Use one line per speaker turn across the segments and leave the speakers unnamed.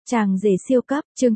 Chàng rể siêu cấp, chương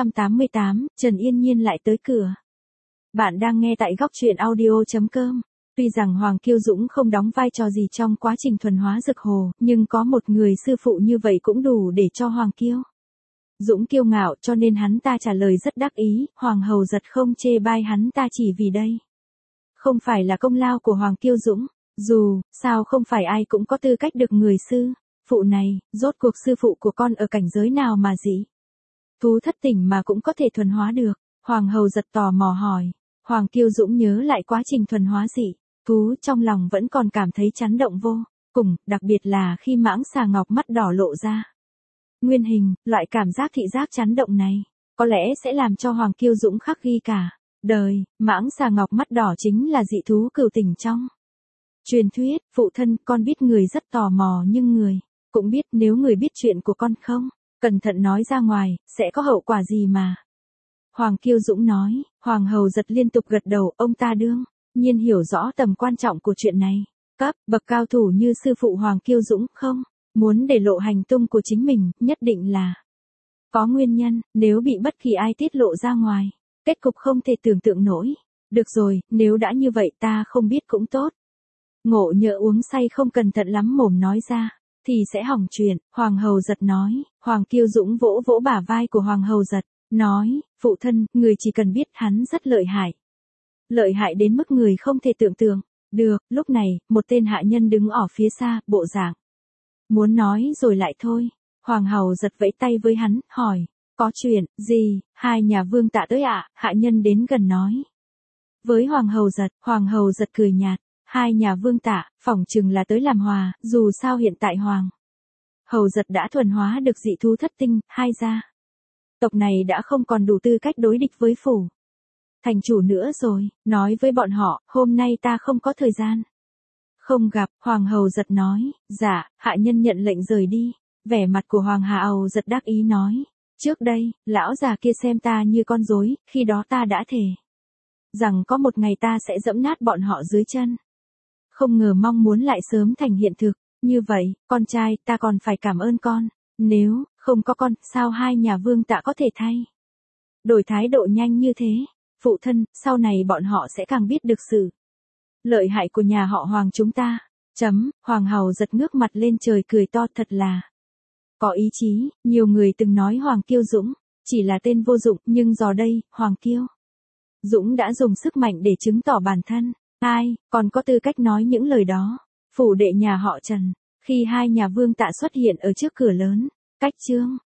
888, Trần Yên Nhiên lại tới cửa. Bạn đang nghe tại góc truyện audio.com. Tuy rằng Hoàng Kiêu Dũng không đóng vai trò gì trong quá trình thuần hóa dược hồ, nhưng có một người sư phụ như vậy cũng đủ để cho Hoàng Kiêu Dũng kiêu ngạo, cho nên hắn ta trả lời rất đắc ý. Hoàng hầu giật không chê bai hắn ta chỉ vì đây không phải là công lao của Hoàng Kiêu Dũng. Dù sao không phải ai cũng có tư cách được người sư phụ này, rốt cuộc sư phụ của con ở cảnh giới nào mà dị thú thất tỉnh mà cũng có thể thuần hóa được. Hoàng hầu giật tò mò hỏi. Hoàng Kiêu Dũng nhớ lại quá trình thuần hóa dị thú, trong lòng vẫn còn cảm thấy chấn động vô cùng, đặc biệt là khi mãng xà ngọc mắt đỏ lộ ra nguyên hình. Loại cảm giác thị giác chấn động này có lẽ sẽ làm cho Hoàng Kiêu Dũng khắc ghi cả đời. Mãng xà ngọc mắt đỏ chính là dị thú cửu tỉnh trong truyền thuyết. Phụ thân, con biết người rất tò mò, nhưng người cũng biết nếu người biết chuyện của con không cẩn thận nói ra ngoài, sẽ có hậu quả gì mà. Hoàng Kiêu Dũng nói. Hoàng hầu giật liên tục gật đầu, ông ta đương nhiên hiểu rõ tầm quan trọng của chuyện này. Cấp bậc cao thủ như sư phụ Hoàng Kiêu Dũng không muốn để lộ hành tung của chính mình, nhất định là có nguyên nhân. Nếu bị bất kỳ ai tiết lộ ra ngoài, kết cục không thể tưởng tượng nổi. Được rồi, nếu đã như vậy ta không biết cũng tốt. Ngộ nhỡ uống say không cẩn thận lắm mồm nói ra thì sẽ hỏng chuyện. Hoàng hầu giật nói. Hoàng Kiêu Dũng vỗ vỗ bả vai của Hoàng hầu giật, nói, phụ thân, người chỉ cần biết hắn rất lợi hại. Lợi hại đến mức người không thể tưởng tượng được. Lúc này, một tên hạ nhân đứng ở phía xa, bộ dạng muốn nói rồi lại thôi. Hoàng hầu giật vẫy tay với hắn, hỏi, có chuyện gì? Hai nhà vương tạ tới ạ. Hạ nhân đến gần nói với Hoàng hầu giật cười nhạt. Hai nhà vương tạ, phỏng chừng là tới làm hòa, dù sao hiện tại Hoàng hầu giật đã thuần hóa được dị thú thất tinh, hai gia tộc này đã không còn đủ tư cách đối địch với phủ thành chủ nữa rồi. Nói với bọn họ, hôm nay ta không có thời gian không gặp. Hoàng hầu giật nói. Dạ. Hạ nhân nhận lệnh rời đi. Vẻ mặt của Hoàng hầu giật đắc ý nói, trước đây lão già kia xem ta như con rối, khi đó ta đã thề rằng có một ngày ta sẽ giẫm nát bọn họ dưới chân. Không ngờ mong muốn lại sớm thành hiện thực. Như vậy, con trai, ta còn phải cảm ơn con. Nếu không có con, sao hai nhà vương tạ có thể thay đổi thái độ nhanh như thế? Phụ thân, sau này bọn họ sẽ càng biết được sự lợi hại của nhà họ Hoàng chúng ta. Hoàng hầu giật ngước mặt lên trời cười to, thật là có ý chí. Nhiều người từng nói Hoàng Kiêu Dũng chỉ là tên vô dụng, nhưng giờ đây, Hoàng Kiêu Dũng đã dùng sức mạnh để chứng tỏ bản thân. Ai còn có tư cách nói những lời đó? Phủ đệ nhà họ Trần. Khi hai nhà vương tạ xuất hiện ở trước cửa lớn, cách chương